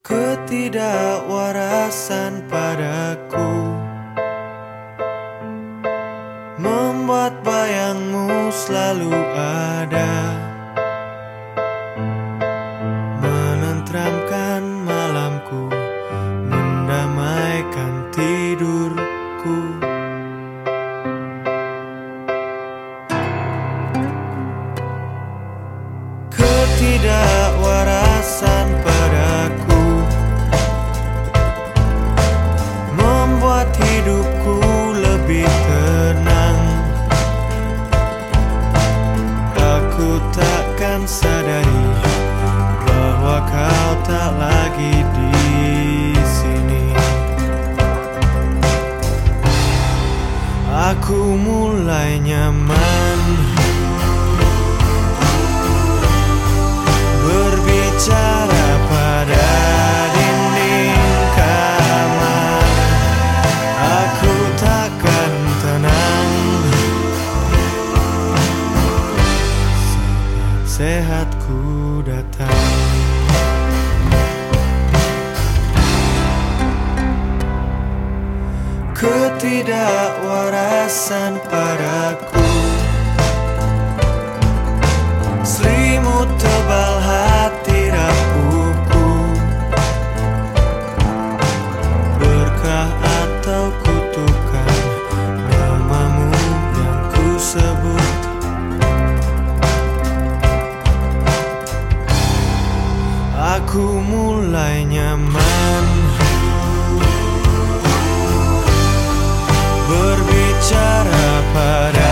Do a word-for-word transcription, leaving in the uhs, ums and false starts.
Ketidakwarasan padaku membuat bayangmu selalu ada, menenteramkan malamku, mendamaikan tidurku. Ketidakwarasan padaku membuat hidupku lebih tenang. Aku takkan sadari bahwa kau tak lagi di sini. Aku mulai nyaman berbicara pada dinding kamar. Aku takkan tenang saat sehatku datang. Ketidakwarasan padaku, selimut tebal hati rapuhku, berkah atau kutukan namamu yang ku sebut. Aku mulai nyaman berbicara pada